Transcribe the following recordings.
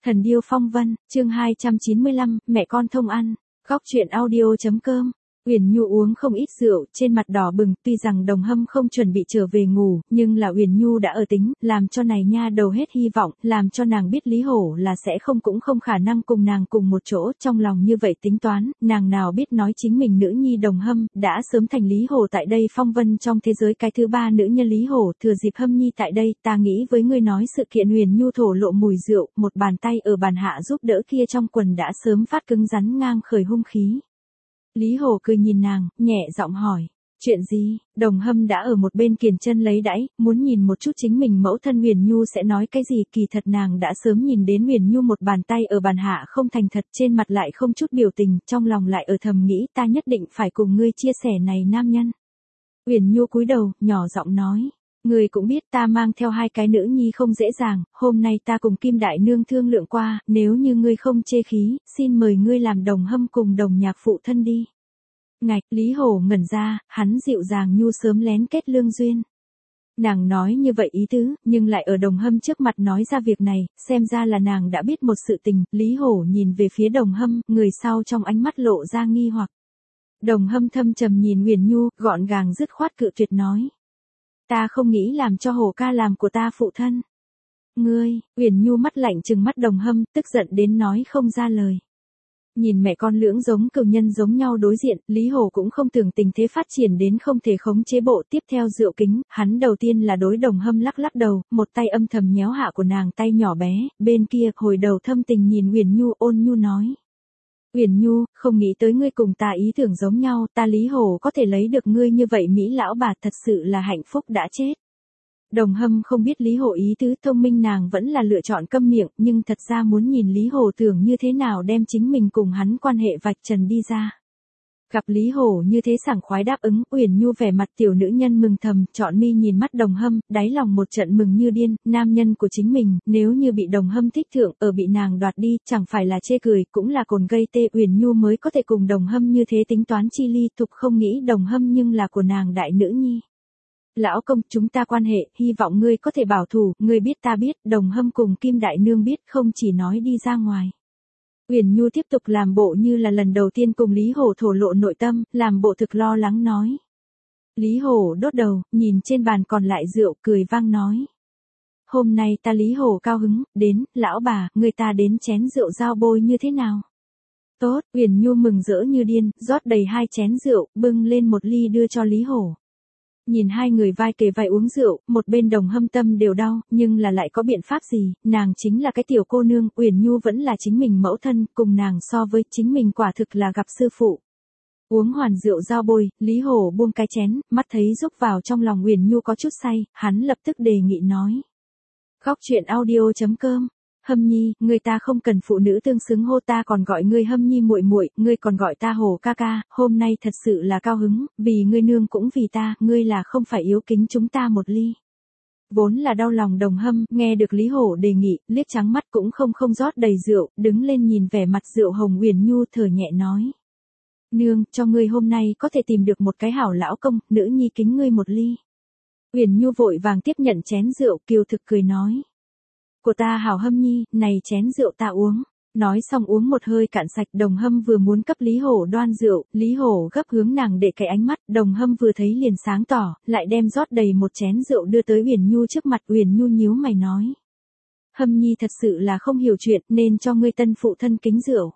Thần điêu phong vân, chương 295, mẹ con thông ăn. Góc truyện audio.com. Uyển Nhu uống không ít rượu, trên mặt đỏ bừng, tuy rằng Đồng Hâm không chuẩn bị trở về ngủ, nhưng là Uyển Nhu đã ở tính, làm cho này nha đầu hết hy vọng, làm cho nàng biết Lý Hổ là sẽ cũng không khả năng cùng nàng cùng một chỗ, trong lòng như vậy tính toán, nàng nào biết nói chính mình nữ nhi Đồng Hâm, đã sớm thành Lý Hổ tại đây phong vân trong thế giới cái thứ ba nữ nhân Lý Hổ, thừa dịp Hâm nhi tại đây, ta nghĩ với ngươi nói sự kiện Uyển Nhu thổ lộ mùi rượu, một bàn tay ở bàn hạ giúp đỡ kia trong quần đã sớm phát cứng rắn ngang khởi hung khí. Lý Hổ cười nhìn nàng, nhẹ giọng hỏi, chuyện gì? Đồng Hâm đã ở một bên kiềng chân lấy đãi, muốn nhìn một chút chính mình mẫu thân Uyển Nhu sẽ nói cái gì, kỳ thật nàng đã sớm nhìn đến Uyển Nhu một bàn tay ở bàn hạ không thành thật, trên mặt lại không chút biểu tình, trong lòng lại ở thầm nghĩ ta nhất định phải cùng ngươi chia sẻ này nam nhân. Uyển Nhu cúi đầu, nhỏ giọng nói. Ngươi cũng biết ta mang theo hai cái nữ nhi không dễ dàng, hôm nay ta cùng Kim Đại Nương thương lượng qua, nếu như ngươi không chê khí, xin mời ngươi làm Đồng Hâm cùng Đồng Nhạc phụ thân đi. Ngạch, Lý Hổ ngẩn ra, hắn dịu dàng Nhu sớm lén kết lương duyên. Nàng nói như vậy ý tứ, nhưng lại ở Đồng Hâm trước mặt nói ra việc này, xem ra là nàng đã biết một sự tình, Lý Hổ nhìn về phía Đồng Hâm, người sau trong ánh mắt lộ ra nghi hoặc. Đồng Hâm thâm trầm nhìn Uyển Nhu, gọn gàng dứt khoát cự tuyệt nói. Ta không nghĩ làm cho Hổ ca làm của ta phụ thân. Ngươi, Uyển Nhu mắt lạnh trừng mắt Đồng Hâm, tức giận đến nói không ra lời. Nhìn mẹ con lưỡng giống cừu nhân giống nhau đối diện, Lý Hổ cũng không tưởng tình thế phát triển đến không thể khống chế bộ tiếp theo rượu kính, hắn đầu tiên là đối Đồng Hâm lắc lắc đầu, một tay âm thầm nhéo hạ của nàng tay nhỏ bé, bên kia hồi đầu thâm tình nhìn Uyển Nhu ôn nhu nói. Uyển Nhu, không nghĩ tới ngươi cùng ta ý tưởng giống nhau, ta Lý Hổ có thể lấy được ngươi như vậy Mỹ lão bà thật sự là hạnh phúc đã chết. Đồng Hâm không biết Lý Hổ ý tứ, thông minh nàng vẫn là lựa chọn câm miệng, nhưng thật ra muốn nhìn Lý Hổ tưởng như thế nào đem chính mình cùng hắn quan hệ vạch trần đi ra. Gặp Lý Hổ như thế sảng khoái đáp ứng, Uyển Nhu vẻ mặt tiểu nữ nhân mừng thầm, trọn mi nhìn mắt Đồng Hâm, đáy lòng một trận mừng như điên, nam nhân của chính mình, nếu như bị Đồng Hâm thích thượng, ở bị nàng đoạt đi, chẳng phải là chê cười, cũng là cồn gây tê, Uyển Nhu mới có thể cùng Đồng Hâm như thế tính toán chi ly, thục không nghĩ Đồng Hâm nhưng là của nàng đại nữ nhi. Lão công, chúng ta quan hệ, hy vọng ngươi có thể bảo thủ, ngươi biết ta biết, Đồng Hâm cùng Kim Đại Nương biết, không chỉ nói đi ra ngoài. Uyển Nhu tiếp tục làm bộ như là lần đầu tiên cùng Lý Hổ thổ lộ nội tâm, làm bộ thực lo lắng nói. Lý Hổ đốt đầu, nhìn trên bàn còn lại rượu, cười vang nói. Hôm nay ta Lý Hổ cao hứng, đến, lão bà, người ta đến chén rượu giao bôi như thế nào? Tốt, Uyển Nhu mừng rỡ như điên, rót đầy 2 chén rượu, bưng lên một ly đưa cho Lý Hổ. Nhìn hai người vai kề vai uống rượu, một bên Đồng Hâm tâm đều đau, nhưng là lại có biện pháp gì, nàng chính là cái tiểu cô nương, Uyển Nhu vẫn là chính mình mẫu thân, cùng nàng so với chính mình quả thực là gặp sư phụ. Uống hoàn rượu giao bôi, Lý Hổ buông cái chén, mắt thấy rúc vào trong lòng Uyển Nhu có chút say, hắn lập tức đề nghị nói. Góc truyện audio.com. Hâm nhi, người ta không cần phụ nữ tương xứng hô, ta còn gọi ngươi Hâm nhi muội muội, ngươi còn gọi ta Hổ ca ca, hôm nay thật sự là cao hứng, vì ngươi nương cũng vì ta, ngươi là không phải yếu kính chúng ta một ly. Vốn là đau lòng Đồng Hâm, nghe được Lý Hổ đề nghị, liếc trắng mắt cũng không rót đầy rượu, đứng lên nhìn vẻ mặt rượu hồng Uyển Nhu thở nhẹ nói. Nương, cho ngươi hôm nay có thể tìm được một cái hảo lão công, nữ nhi kính ngươi một ly. Uyển Nhu vội vàng tiếp nhận chén rượu, kiều thực cười nói. Của ta hảo Hâm nhi, này chén rượu ta uống. Nói xong uống một hơi cạn sạch, Đồng Hâm vừa muốn cấp Lý Hổ đoan rượu, Lý Hổ gấp hướng nàng để cái ánh mắt, Đồng Hâm vừa thấy liền sáng tỏ, lại đem rót đầy một chén rượu đưa tới Uyển Nhu trước mặt, Uyển Nhu nhíu mày nói. Hâm nhi thật sự là không hiểu chuyện, nên cho ngươi tân phụ thân kính rượu.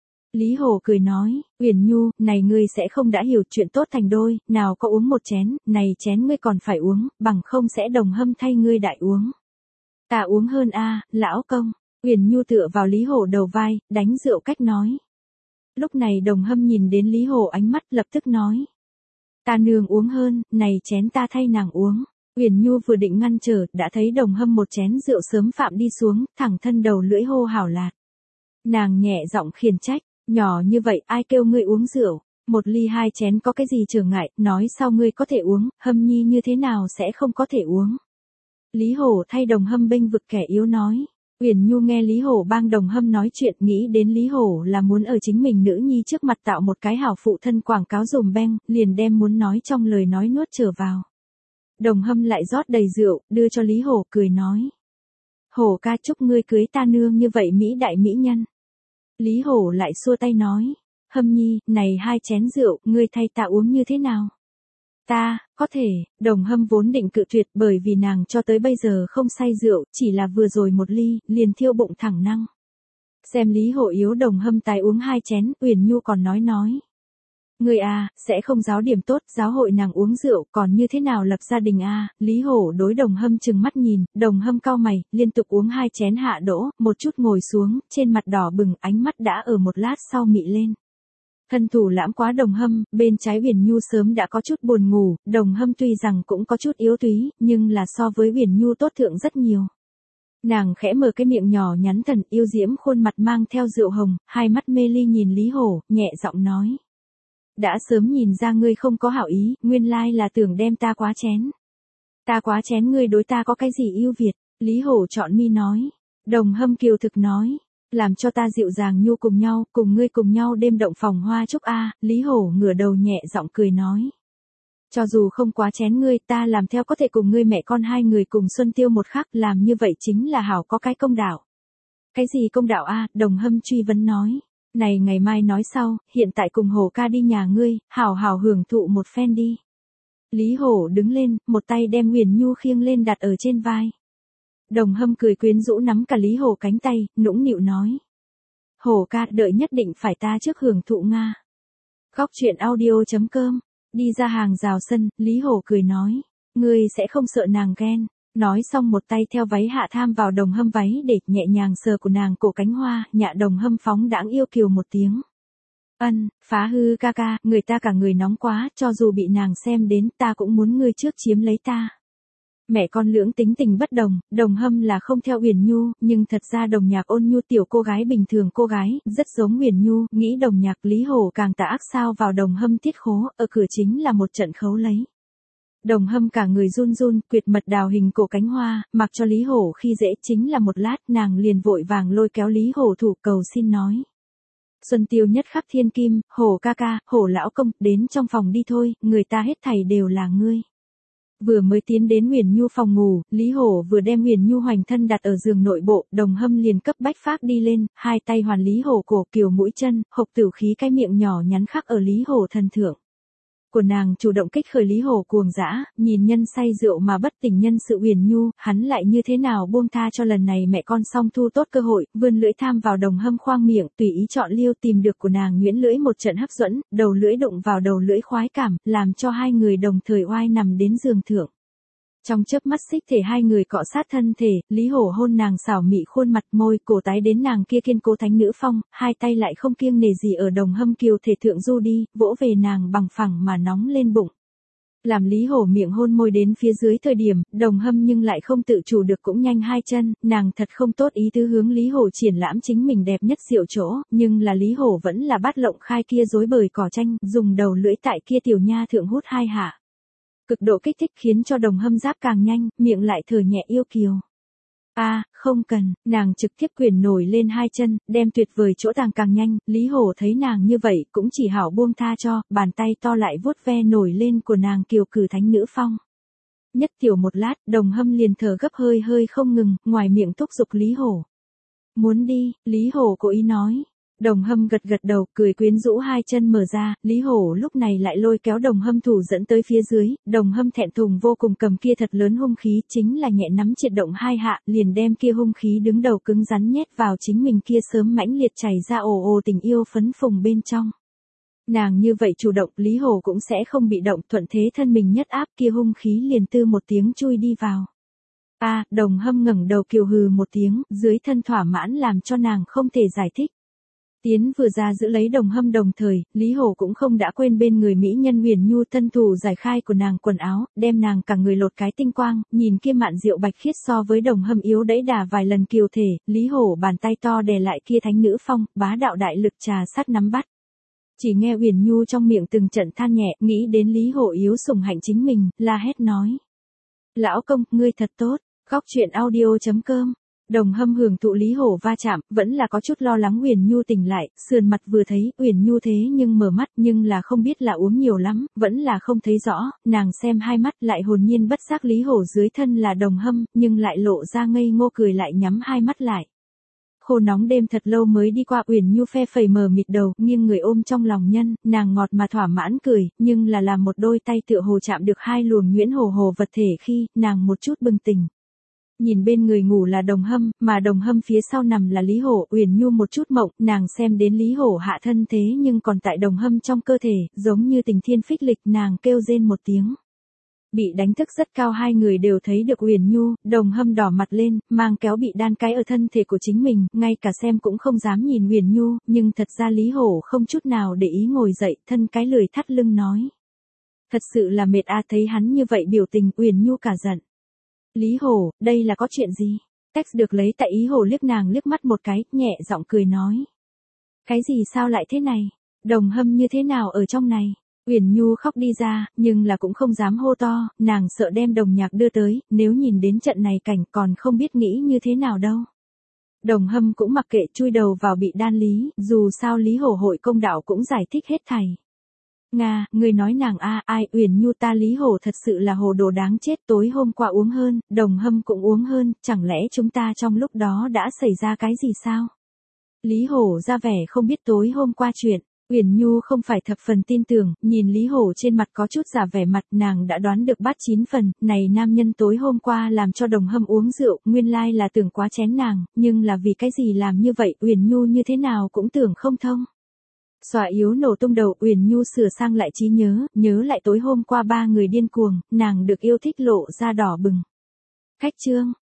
Lý Hổ cười nói, Uyển Nhu, này ngươi sẽ không đã hiểu chuyện tốt thành đôi, nào có uống một chén, này chén ngươi còn phải uống, bằng không sẽ Đồng Hâm thay ngươi đại uống. Ta uống hơn a, lão công. Uyển Nhu tựa vào Lý Hổ đầu vai, đánh rượu cách nói. Lúc này Đồng Hâm nhìn đến Lý Hổ ánh mắt lập tức nói. Ta nương uống hơn, này chén ta thay nàng uống. Uyển Nhu vừa định ngăn trở, đã thấy Đồng Hâm một chén rượu sớm phạm đi xuống, thẳng thân đầu lưỡi hô hảo lạt. Nàng nhẹ giọng khiển trách, nhỏ như vậy ai kêu ngươi uống rượu, một ly 2 chén có cái gì trở ngại, nói sao ngươi có thể uống, Hâm nhi như thế nào sẽ không có thể uống. Lý Hổ thay Đồng Hâm bênh vực kẻ yếu nói. Uyển Nhu nghe Lý Hổ bang Đồng Hâm nói chuyện, nghĩ đến Lý Hổ là muốn ở chính mình nữ nhi trước mặt tạo một cái hảo phụ thân quảng cáo dùm beng, liền đem muốn nói trong lời nói nuốt trở vào. Đồng Hâm lại rót đầy rượu, đưa cho Lý Hổ cười nói. Hổ ca chúc ngươi cưới ta nương như vậy mỹ đại mỹ nhân. Lý Hổ lại xua tay nói, Hâm Nhi, này 2 chén rượu, ngươi thay ta uống như thế nào? Ta, có thể, Đồng Hâm vốn định cự tuyệt bởi vì nàng cho tới bây giờ không say rượu, chỉ là vừa rồi một ly, liền thiêu bụng thẳng năng. Xem Lý Hổ yếu Đồng Hâm tài uống 2 chén, Uyển Nhu còn nói. Người à, sẽ không giáo điểm tốt, giáo hội nàng uống rượu, còn như thế nào lập gia đình à, Lý Hổ đối Đồng Hâm trừng mắt nhìn, Đồng Hâm cau mày, liên tục uống 2 chén hạ đỗ, một chút ngồi xuống, trên mặt đỏ bừng, ánh mắt đã ở một lát sau mị lên. Thân thủ lãm quá Đồng Hâm, bên trái Uyển Nhu sớm đã có chút buồn ngủ, Đồng Hâm tuy rằng cũng có chút yếu túy, nhưng là so với Uyển Nhu tốt thượng rất nhiều. Nàng khẽ mở cái miệng nhỏ nhắn thần yêu diễm khuôn mặt mang theo rượu hồng, hai mắt mê ly nhìn Lý Hổ, nhẹ giọng nói. Đã sớm nhìn ra ngươi không có hảo ý, nguyên lai là tưởng đem ta quá chén. Ta quá chén ngươi đối ta có cái gì yêu Việt, Lý Hổ chọn mi nói. Đồng Hâm kiều thực nói, làm cho ta dịu dàng nhu cùng ngươi cùng nhau đêm động phòng hoa chúc a, Lý Hổ ngửa đầu nhẹ giọng cười nói. Cho dù không quá chén ngươi ta làm theo có thể cùng ngươi mẹ con 2 người cùng xuân tiêu một khắc làm như vậy chính là hảo có cái công đạo. Cái gì công đạo a, Đồng Hâm truy vấn nói. Này ngày mai nói sau, hiện tại cùng Hổ ca đi nhà ngươi, hảo hảo hưởng thụ một phen đi. Lý Hổ đứng lên, một tay đem Uyển Nhu khiêng lên đặt ở trên vai. Đồng Hâm cười quyến rũ nắm cả Lý Hổ cánh tay, nũng nịu nói. Hổ ca đợi nhất định phải ta trước hưởng thụ Nga. Góc chuyện audio.com, đi ra hàng rào sân, Lý Hổ cười nói. Ngươi sẽ không sợ nàng ghen. Nói xong một tay theo váy hạ tham vào Đồng Hâm váy để nhẹ nhàng sờ của nàng cổ cánh hoa, nhạ Đồng Hâm phóng đãng yêu kiều một tiếng. Ân, phá hư ca ca, người ta cả người nóng quá, cho dù bị nàng xem đến ta cũng muốn ngươi trước chiếm lấy ta. Mẹ con lưỡng tính tình bất đồng, Đồng Hâm là không theo Uyển Nhu, nhưng thật ra Đồng Nhạc ôn nhu tiểu cô gái bình thường cô gái, rất giống Uyển Nhu, nghĩ Đồng Nhạc Lý Hổ càng tà ác sao vào Đồng Hâm tiết khố, ở cửa chính là một trận khấu lấy. Đồng Hâm cả người run run, quyệt mật đào hình cổ cánh hoa, mặc cho Lý Hổ khi dễ chính là một lát, nàng liền vội vàng lôi kéo Lý Hổ thủ cầu xin nói. Xuân tiêu nhất khắp thiên kim, Hổ ca ca, Hổ lão công, đến trong phòng đi thôi, người ta hết thảy đều là ngươi. Vừa mới tiến đến Uyển Nhu phòng ngủ, Lý Hổ vừa đem Uyển Nhu hoành thân đặt ở giường nội bộ, Đồng Hâm liền cấp bách phác đi lên, hai tay hoàn Lý Hổ cổ kiều mũi chân, hộc tử khí cái miệng nhỏ nhắn khắc ở Lý Hổ thân thượng. Của nàng chủ động kích khởi Lý Hổ cuồng dã, nhìn nhân say rượu mà bất tỉnh nhân sự Uyển Nhu, hắn lại như thế nào buông tha cho lần này mẹ con song thu tốt cơ hội, vươn lưỡi tham vào Đồng Hâm khoang miệng, tùy ý chọn liêu tìm được của nàng nhuyễn lưỡi một trận hấp dẫn, đầu lưỡi đụng vào đầu lưỡi khoái cảm, làm cho 2 người đồng thời oai nằm đến giường thượng. Trong chớp mắt xích thể 2 người cọ sát thân thể, Lý Hổ hôn nàng xảo mị khuôn mặt môi cổ tái đến nàng kia kiên cố thánh nữ phong, hai tay lại không kiêng nề gì ở Đồng Hâm kiều thể thượng du đi, vỗ về nàng bằng phẳng mà nóng lên bụng. Làm Lý Hổ miệng hôn môi đến phía dưới thời điểm, Đồng Hâm nhưng lại không tự chủ được cũng nhanh 2 chân, nàng thật không tốt ý tứ hướng Lý Hổ triển lãm chính mình đẹp nhất diệu chỗ, nhưng là Lý Hổ vẫn là bắt lộng khai kia rối bời cỏ tranh, dùng đầu lưỡi tại kia tiểu nha thượng hút 2 hạ. Cực độ kích thích khiến cho Đồng Hâm giáp càng nhanh, miệng lại thở nhẹ yêu kiều. Không cần, nàng trực tiếp quyền nổi lên 2 chân, đem tuyệt vời chỗ tàng càng nhanh, Lý Hổ thấy nàng như vậy cũng chỉ hảo buông tha cho, bàn tay to lại vuốt ve nổi lên của nàng kiều cử thánh nữ phong. Nhất tiểu một lát, Đồng Hâm liền thở gấp hơi hơi không ngừng, ngoài miệng thúc giục Lý Hổ. Muốn đi, Lý Hổ cố ý nói. Đồng Hâm gật gật đầu, cười quyến rũ 2 chân mở ra, Lý Hổ lúc này lại lôi kéo Đồng Hâm thủ dẫn tới phía dưới, Đồng Hâm thẹn thùng vô cùng cầm kia thật lớn hung khí, chính là nhẹ nắm triệt động 2 hạ, liền đem kia hung khí đứng đầu cứng rắn nhét vào chính mình kia sớm mãnh liệt chảy ra ồ ồ tình yêu phấn phùng bên trong. Nàng như vậy chủ động, Lý Hổ cũng sẽ không bị động, thuận thế thân mình nhất áp kia hung khí liền tư một tiếng chui đi vào. Đồng Hâm ngẩng đầu kiều hừ một tiếng, dưới thân thỏa mãn làm cho nàng không thể giải thích. Tiến vừa ra giữ lấy Đồng Hâm đồng thời, Lý Hổ cũng không đã quên bên người mỹ nhân Uyển Nhu thân thủ giải khai của nàng quần áo, đem nàng cả người lột cái tinh quang, nhìn kia mạn diệu bạch khiết so với Đồng Hâm yếu đẫy đà vài lần kiều thể, Lý Hổ bàn tay to đè lại kia thánh nữ phong, bá đạo đại lực trà sát nắm bắt. Chỉ nghe Uyển Nhu trong miệng từng trận than nhẹ, nghĩ đến Lý Hổ yếu sủng hạnh chính mình, la hét nói. Lão công, ngươi thật tốt, góc chuyện audio.com Đồng Hâm hưởng thụ Lý Hổ va chạm, vẫn là có chút lo lắng Uyển Nhu tỉnh lại, sườn mặt vừa thấy, Uyển Nhu thế nhưng mở mắt nhưng là không biết là uống nhiều lắm, vẫn là không thấy rõ, nàng xem hai mắt lại hồn nhiên bất giác Lý Hổ dưới thân là Đồng Hâm, nhưng lại lộ ra ngây ngô cười lại nhắm hai mắt lại. Khô nóng đêm thật lâu mới đi qua, Uyển Nhu phe phẩy mờ mịt đầu, nghiêng người ôm trong lòng nhân, nàng ngọt mà thỏa mãn cười, nhưng là làm một đôi tay tựa hồ chạm được hai luồng nhuyễn hồ hồ vật thể khi, nàng một chút bừng tỉnh. Nhìn bên người ngủ là Đồng Hâm, mà Đồng Hâm phía sau nằm là Lý Hổ, Uyển Nhu một chút mộng, nàng xem đến Lý Hổ hạ thân thế nhưng còn tại Đồng Hâm trong cơ thể, giống như tình thiên phích lịch, nàng kêu rên một tiếng. Bị đánh thức rất cao, hai người đều thấy được Uyển Nhu, Đồng Hâm đỏ mặt lên, mang kéo bị đan cái ở thân thể của chính mình, ngay cả xem cũng không dám nhìn Uyển Nhu, nhưng thật ra Lý Hổ không chút nào để ý ngồi dậy, thân cái lười thắt lưng nói. Thật sự là mệt a. Thấy hắn như vậy biểu tình, Uyển Nhu cả giận. Lý Hổ, đây là có chuyện gì? Text được lấy tại ý Hổ liếc nàng liếc mắt một cái, nhẹ giọng cười nói. Cái gì sao lại thế này? Đồng Hâm như thế nào ở trong này? Uyển Nhu khóc đi ra, nhưng là cũng không dám hô to, nàng sợ đem Đồng Nhạc đưa tới, nếu nhìn đến trận này cảnh còn không biết nghĩ như thế nào đâu. Đồng Hâm cũng mặc kệ, chui đầu vào bị đan lý, dù sao Lý Hổ hội công đạo cũng giải thích hết thảy. Nga, người nói nàng ai, Uyển Nhu ta Lý Hổ thật sự là hồ đồ đáng chết, tối hôm qua uống hơn, Đồng Hâm cũng uống hơn, chẳng lẽ chúng ta trong lúc đó đã xảy ra cái gì sao? Lý Hổ ra vẻ không biết tối hôm qua chuyện. Uyển Nhu không phải thập phần tin tưởng, nhìn Lý Hổ trên mặt có chút giả vẻ mặt, nàng đã đoán được 8-9 phần, này nam nhân tối hôm qua làm cho Đồng Hâm uống rượu, nguyên lai là tưởng quá chén nàng, nhưng là vì cái gì làm như vậy, Uyển Nhu như thế nào cũng tưởng không thông. Xòa yếu nổ tung đầu, Uyển Nhu sửa sang lại trí nhớ lại tối hôm qua ba người điên cuồng, nàng được yêu thích lộ ra đỏ bừng. Khách trương,